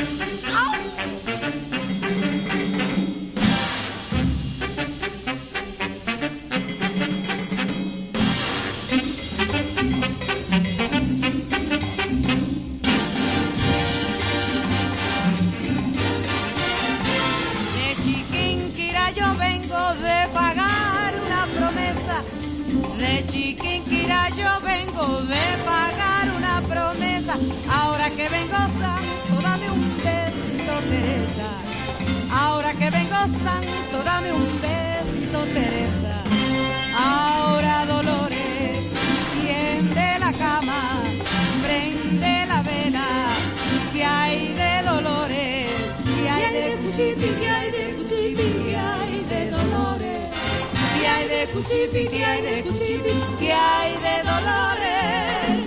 De Chiquinquirá yo vengo de pagar una promesa. Ahora que vengo santo, dame un besito, Teresa. Ahora que vengo santo, dame un besito, Teresa. Ahora Dolores, tiende la cama, prende la vela. ¿Qué hay de Dolores? ¿Qué hay de Cuchipi? ¿Qué hay de Cuchipi? ¿Qué hay de Dolores? ¿Qué hay de Cuchipi? ¿Qué hay de Cuchipi? ¿Qué hay de Dolores?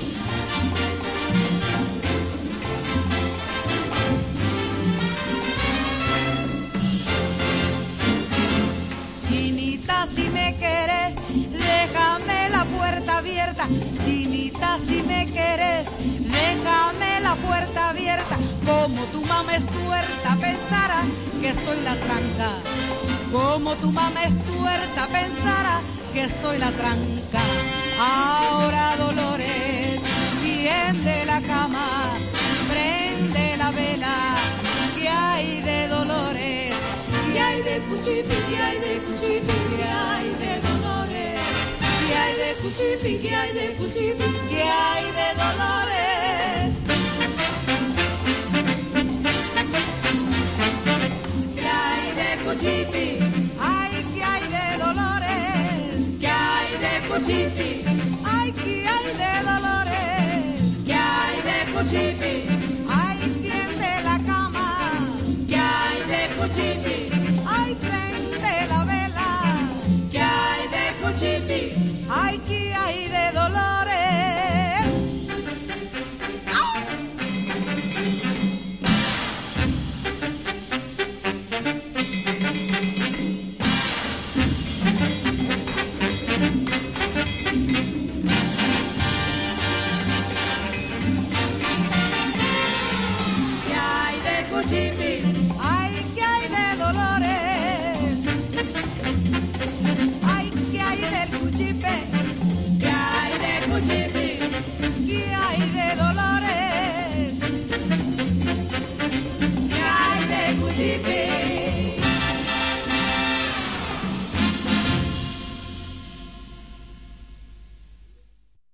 Chinita, si me querés, déjame la puerta abierta. Chinita, si me querés, déjame la puerta abierta. Como tu mamá es tuerta, pensará que soy la tranca. Como tu mamá es tuerta, pensará que soy la tranca. Ahora Dolores, tiende la cama, prende la vela. ¿Qué hay de Dolores? ¿Qué hay de Cuchipi? ¿Qué hay de Cuchipi? ¿Qué hay de Dolores? ¿Qué hay de Cuchipi? ¿Qué hay de Cuchipi? ¿Qué hay de Dolores? ¿Qué hay de Cuchipi? Ay, ¿qué hay de Dolores? ¿Qué hay de Cuchipi? Ay, ¿qué hay de Dolores? ¿Qué hay de Cuchipi? Ay, tiende la cama. ¿Qué hay de Cuchipi? Ay, prende la vela. ¿Qué hay de Cuchipi? Ay, ¿qué hay de Dolores? Ay, ¿qué hay de Dolores? Ay, ¿qué hay del Cuchipe? ¿Qué hay de Cuchipi? ¿Qué hay de Dolores?